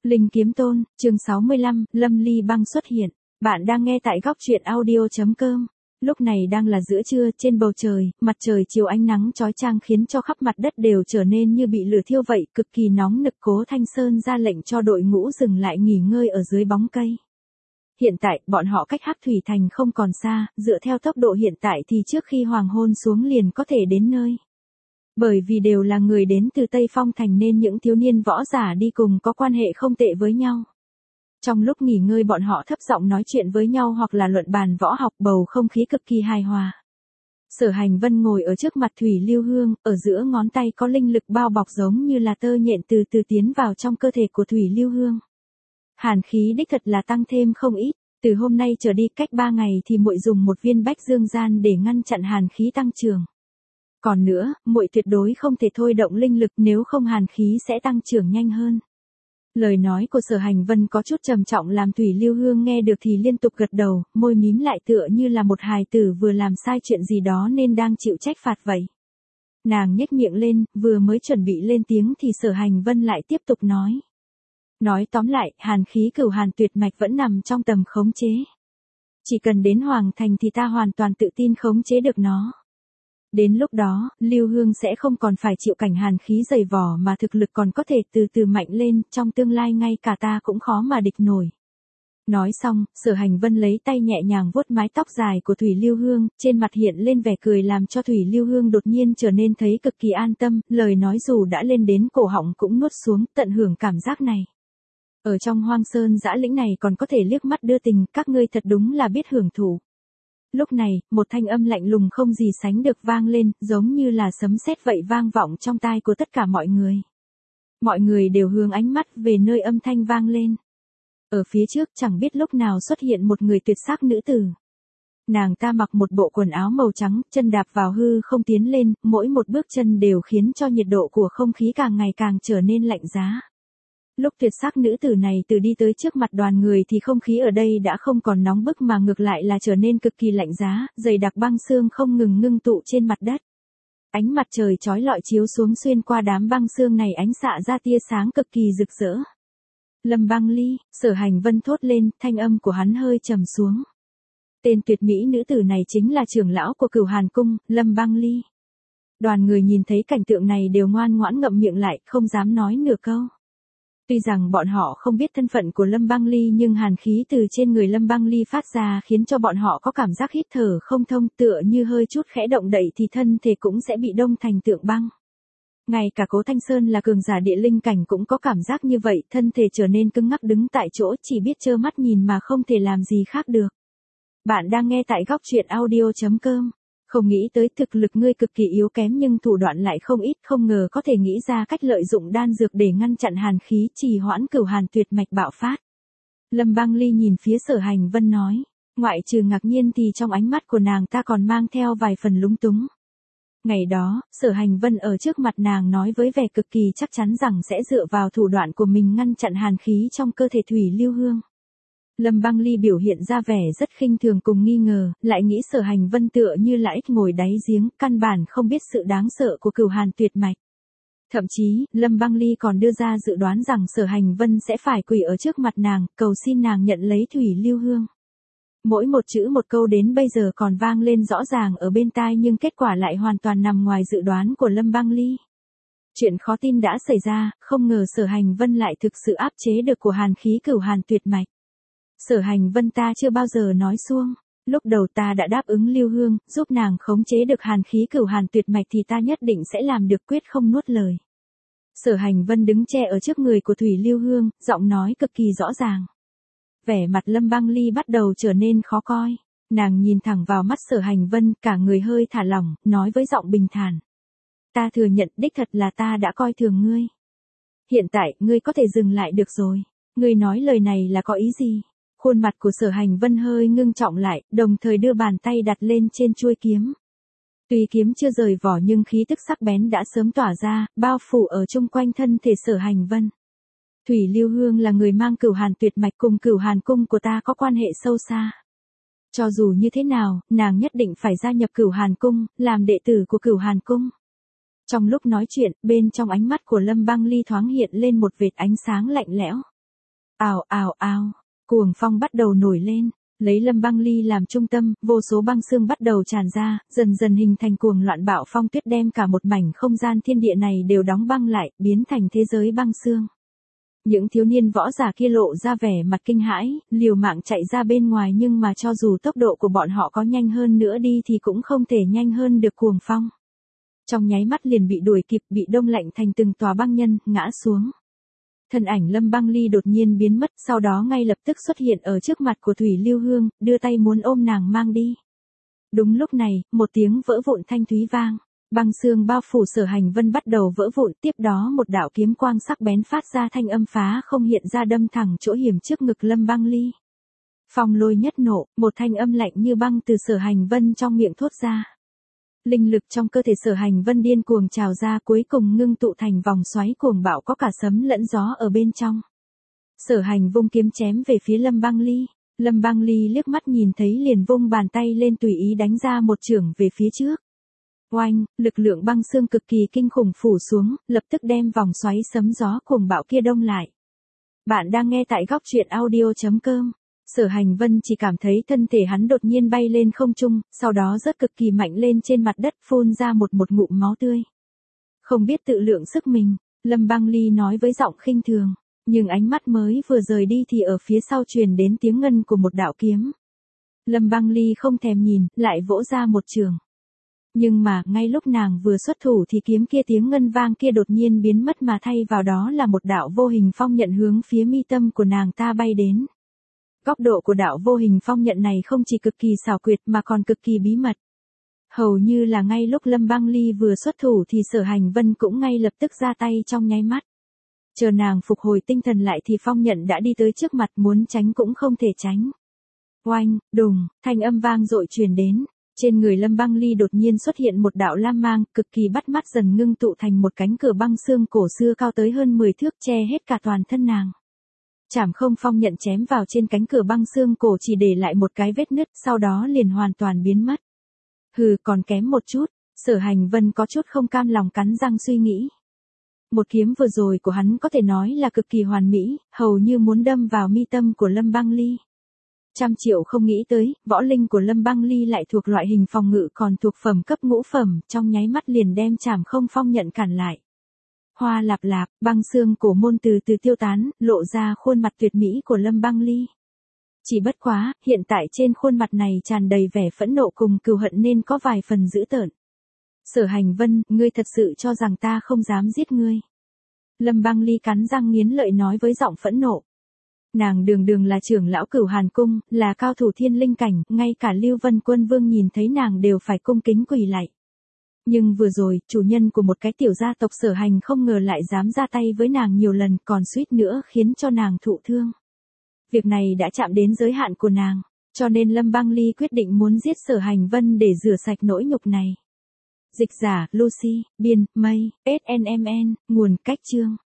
Linh Kiếm Tôn, chương 65, Lâm Ly Băng xuất hiện. Bạn đang nghe tại góc truyện audio.com. Lúc này đang là giữa trưa, trên bầu trời, mặt trời chiều ánh nắng chói chang khiến cho khắp mặt đất đều trở nên như bị lửa thiêu vậy, cực kỳ nóng nực. Cố Thanh Sơn ra lệnh cho đội ngũ dừng lại nghỉ ngơi ở dưới bóng cây. Hiện tại, bọn họ cách Hắc Thủy Thành không còn xa, dựa theo tốc độ hiện tại thì trước khi hoàng hôn xuống liền có thể đến nơi. Bởi vì đều là người đến từ Tây Phong Thành nên những thiếu niên võ giả đi cùng có quan hệ không tệ với nhau. Trong lúc nghỉ ngơi bọn họ thấp giọng nói chuyện với nhau hoặc là luận bàn võ học, bầu không khí cực kỳ hài hòa. Sở Hành Vân ngồi ở trước mặt Thủy Lưu Hương, ở giữa ngón tay có linh lực bao bọc giống như là tơ nhện từ từ tiến vào trong cơ thể của Thủy Lưu Hương. Hàn khí đích thật là tăng thêm không ít, từ hôm nay trở đi cách 3 ngày thì muội dùng một viên bách dương gian để ngăn chặn hàn khí tăng trưởng. Còn nữa, muội tuyệt đối không thể thôi động linh lực, nếu không hàn khí sẽ tăng trưởng nhanh hơn. Lời nói của Sở Hành Vân có chút trầm trọng làm Thủy Lưu Hương nghe được thì liên tục gật đầu, môi mím lại tựa như là một hài tử vừa làm sai chuyện gì đó nên đang chịu trách phạt vậy. Nàng nhếch miệng lên, vừa mới chuẩn bị lên tiếng thì Sở Hành Vân lại tiếp tục nói. Nói tóm lại, hàn khí cửu hàn tuyệt mạch vẫn nằm trong tầm khống chế. Chỉ cần đến Hoàng Thành thì ta hoàn toàn tự tin khống chế được nó. Đến lúc đó, Lưu Hương sẽ không còn phải chịu cảnh hàn khí dày vò mà thực lực còn có thể từ từ mạnh lên, trong tương lai ngay cả ta cũng khó mà địch nổi. Nói xong, Sở Hành Vân lấy tay nhẹ nhàng vuốt mái tóc dài của Thủy Lưu Hương, trên mặt hiện lên vẻ cười làm cho Thủy Lưu Hương đột nhiên trở nên thấy cực kỳ an tâm, lời nói dù đã lên đến cổ họng cũng nuốt xuống, tận hưởng cảm giác này. Ở trong Hoang Sơn dã lĩnh này còn có thể liếc mắt đưa tình, các ngươi thật đúng là biết hưởng thụ. Lúc này, một thanh âm lạnh lùng không gì sánh được vang lên, giống như là sấm sét vậy vang vọng trong tai của tất cả mọi người. Mọi người đều hướng ánh mắt về nơi âm thanh vang lên. Ở phía trước chẳng biết lúc nào xuất hiện một người tuyệt sắc nữ tử. Nàng ta mặc một bộ quần áo màu trắng, chân đạp vào hư không tiến lên, mỗi một bước chân đều khiến cho nhiệt độ của không khí càng ngày càng trở nên lạnh giá. Lúc tuyệt sắc nữ tử này từ đi tới trước mặt đoàn người thì không khí ở đây đã không còn nóng bức mà ngược lại là trở nên cực kỳ lạnh giá, dày đặc băng sương không ngừng ngưng tụ trên mặt đất. Ánh mặt trời chói lọi chiếu xuống xuyên qua đám băng sương này ánh xạ ra tia sáng cực kỳ rực rỡ. Lâm Băng Ly, Sở Hành Vân thốt lên, thanh âm của hắn hơi trầm xuống. Tên tuyệt mỹ nữ tử này chính là trưởng lão của Cửu Hàn Cung, Lâm Băng Ly. Đoàn người nhìn thấy cảnh tượng này đều ngoan ngoãn ngậm miệng lại, không dám nói nửa câu. Tuy rằng bọn họ không biết thân phận của Lâm Băng Ly nhưng hàn khí từ trên người Lâm Băng Ly phát ra khiến cho bọn họ có cảm giác hít thở không thông, tựa như hơi chút khẽ động đậy thì thân thể cũng sẽ bị đông thành tượng băng. Ngay cả Cố Thanh Sơn là cường giả địa linh cảnh cũng có cảm giác như vậy, thân thể trở nên cứng ngắc đứng tại chỗ, chỉ biết trơ mắt nhìn mà không thể làm gì khác được. Bạn đang nghe tại góc truyện audio.com. Không nghĩ tới thực lực ngươi cực kỳ yếu kém nhưng thủ đoạn lại không ít, không ngờ có thể nghĩ ra cách lợi dụng đan dược để ngăn chặn hàn khí, trì hoãn cửu hàn tuyệt mạch bạo phát. Lâm Băng Ly nhìn phía Sở Hành Vân nói, ngoại trừ ngạc nhiên thì trong ánh mắt của nàng ta còn mang theo vài phần lúng túng. Ngày đó, Sở Hành Vân ở trước mặt nàng nói với vẻ cực kỳ chắc chắn rằng sẽ dựa vào thủ đoạn của mình ngăn chặn hàn khí trong cơ thể Thủy Lưu Hương. Lâm Băng Ly biểu hiện ra vẻ rất khinh thường cùng nghi ngờ, lại nghĩ Sở Hành Vân tựa như là ếch ngồi đáy giếng, căn bản không biết sự đáng sợ của cửu hàn tuyệt mạch. Thậm chí, Lâm Băng Ly còn đưa ra dự đoán rằng Sở Hành Vân sẽ phải quỳ ở trước mặt nàng, cầu xin nàng nhận lấy Thủy Lưu Hương. Mỗi một chữ một câu đến bây giờ còn vang lên rõ ràng ở bên tai nhưng kết quả lại hoàn toàn nằm ngoài dự đoán của Lâm Băng Ly. Chuyện khó tin đã xảy ra, không ngờ Sở Hành Vân lại thực sự áp chế được của hàn khí cửu hàn tuyệt mạch. Sở Hành Vân, ta chưa bao giờ nói suông, lúc đầu ta đã đáp ứng Lưu Hương, giúp nàng khống chế được hàn khí cửu hàn tuyệt mạch thì ta nhất định sẽ làm được, quyết không nuốt lời. Sở Hành Vân đứng che ở trước người của Thủy Lưu Hương, giọng nói cực kỳ rõ ràng. Vẻ mặt Lâm Băng Ly bắt đầu trở nên khó coi, nàng nhìn thẳng vào mắt Sở Hành Vân, cả người hơi thả lỏng, nói với giọng bình thản. Ta thừa nhận đích thật là ta đã coi thường ngươi. Hiện tại, ngươi có thể dừng lại được rồi. Ngươi nói lời này là có ý gì? Khuôn mặt của Sở Hành Vân hơi ngưng trọng lại, đồng thời đưa bàn tay đặt lên trên chuôi kiếm. Tuy kiếm chưa rời vỏ nhưng khí tức sắc bén đã sớm tỏa ra, bao phủ ở chung quanh thân thể Sở Hành Vân. Thủy Lưu Hương là người mang cửu hàn tuyệt mạch, cùng Cửu Hàn Cung của ta có quan hệ sâu xa. Cho dù như thế nào, nàng nhất định phải gia nhập Cửu Hàn Cung, làm đệ tử của Cửu Hàn Cung. Trong lúc nói chuyện, bên trong ánh mắt của Lâm Băng Ly thoáng hiện lên một vệt ánh sáng lạnh lẽo. Ào ào ào, cuồng phong bắt đầu nổi lên, lấy Lâm Băng Ly làm trung tâm, vô số băng xương bắt đầu tràn ra, dần dần hình thành cuồng loạn bạo phong tuyết đem cả một mảnh không gian thiên địa này đều đóng băng lại, biến thành thế giới băng xương. Những thiếu niên võ giả kia lộ ra vẻ mặt kinh hãi, liều mạng chạy ra bên ngoài nhưng mà cho dù tốc độ của bọn họ có nhanh hơn nữa đi thì cũng không thể nhanh hơn được cuồng phong. Trong nháy mắt liền bị đuổi kịp, bị đông lạnh thành từng tòa băng nhân, ngã xuống. Thân ảnh Lâm Băng Ly đột nhiên biến mất, sau đó ngay lập tức xuất hiện ở trước mặt của Thủy Lưu Hương, đưa tay muốn ôm nàng mang đi. Đúng lúc này, một tiếng vỡ vụn thanh thúy vang, băng xương bao phủ Sở Hành Vân bắt đầu vỡ vụn, tiếp đó một đạo kiếm quang sắc bén phát ra thanh âm phá không hiện ra đâm thẳng chỗ hiểm trước ngực Lâm Băng Ly. Phong lôi nhất nộ, một thanh âm lạnh như băng từ Sở Hành Vân trong miệng thốt ra. Linh lực trong cơ thể Sở Hành Vân điên cuồng trào ra, cuối cùng ngưng tụ thành vòng xoáy cuồng bạo có cả sấm lẫn gió ở bên trong. Sở Hành vung kiếm chém về phía Lâm Băng Ly. Lâm Băng Ly liếc mắt nhìn thấy liền vung bàn tay lên tùy ý đánh ra một chưởng về phía trước. Oanh, lực lượng băng xương cực kỳ kinh khủng phủ xuống, lập tức đem vòng xoáy sấm gió cuồng bạo kia đông lại. Bạn đang nghe tại góc truyện audio.com. Sở Hành Vân chỉ cảm thấy thân thể hắn đột nhiên bay lên không trung, sau đó rớt cực kỳ mạnh lên trên mặt đất, phun ra một ngụm máu tươi. Không biết tự lượng sức mình, Lâm Băng Ly nói với giọng khinh thường, nhưng ánh mắt mới vừa rời đi thì ở phía sau truyền đến tiếng ngân của một đạo kiếm. Lâm Băng Ly không thèm nhìn, lại vỗ ra một chưởng. Nhưng mà, ngay lúc nàng vừa xuất thủ thì kiếm kia tiếng ngân vang kia đột nhiên biến mất mà thay vào đó là một đạo vô hình phong nhận hướng phía mi tâm của nàng ta bay đến. Góc độ của đạo vô hình phong nhận này không chỉ cực kỳ xảo quyệt mà còn cực kỳ bí mật. Hầu như là ngay lúc Lâm Băng Ly vừa xuất thủ thì Sở Hành Vân cũng ngay lập tức ra tay trong nháy mắt. Chờ nàng phục hồi tinh thần lại thì phong nhận đã đi tới trước mặt, muốn tránh cũng không thể tránh. Oanh, đùng, thanh âm vang dội truyền đến. Trên người Lâm Băng Ly đột nhiên xuất hiện một đạo lam mang, cực kỳ bắt mắt dần ngưng tụ thành một cánh cửa băng xương cổ xưa cao tới hơn 10 thước che hết cả toàn thân nàng. Chảm không phong nhận chém vào trên cánh cửa băng xương cổ chỉ để lại một cái vết nứt, sau đó liền hoàn toàn biến mất. Hừ, còn kém một chút, Sở Hành Vân có chút không cam lòng cắn răng suy nghĩ. Một kiếm vừa rồi của hắn có thể nói là cực kỳ hoàn mỹ, hầu như muốn đâm vào mi tâm của Lâm Băng Ly. 100.000.000 không nghĩ tới, võ linh của Lâm Băng Ly lại thuộc loại hình phòng ngự còn thuộc phẩm cấp ngũ phẩm, trong nháy mắt liền đem chảm không phong nhận cản lại. Hoa lạp lạp, băng xương cổ môn từ từ tiêu tán, lộ ra khuôn mặt tuyệt mỹ của Lâm Băng Ly. Chỉ bất quá, hiện tại trên khuôn mặt này tràn đầy vẻ phẫn nộ cùng cừu hận nên có vài phần dữ tợn. Sở Hành Vân, ngươi thật sự cho rằng ta không dám giết ngươi. Lâm Băng Ly cắn răng nghiến lợi nói với giọng phẫn nộ. Nàng đường là trưởng lão Cửu Hàn Cung, là cao thủ thiên linh cảnh, ngay cả Lưu Vân Quân Vương nhìn thấy nàng đều phải cung kính quỳ lạy. Nhưng vừa rồi, chủ nhân của một cái tiểu gia tộc Sở Hành không ngờ lại dám ra tay với nàng nhiều lần, còn suýt nữa khiến cho nàng thụ thương. Việc này đã chạm đến giới hạn của nàng, cho nên Lâm Băng Ly quyết định muốn giết Sở Hành Vân để rửa sạch nỗi nhục này. Dịch giả, Lucy, biên, mây, SNMN, nguồn cách chương.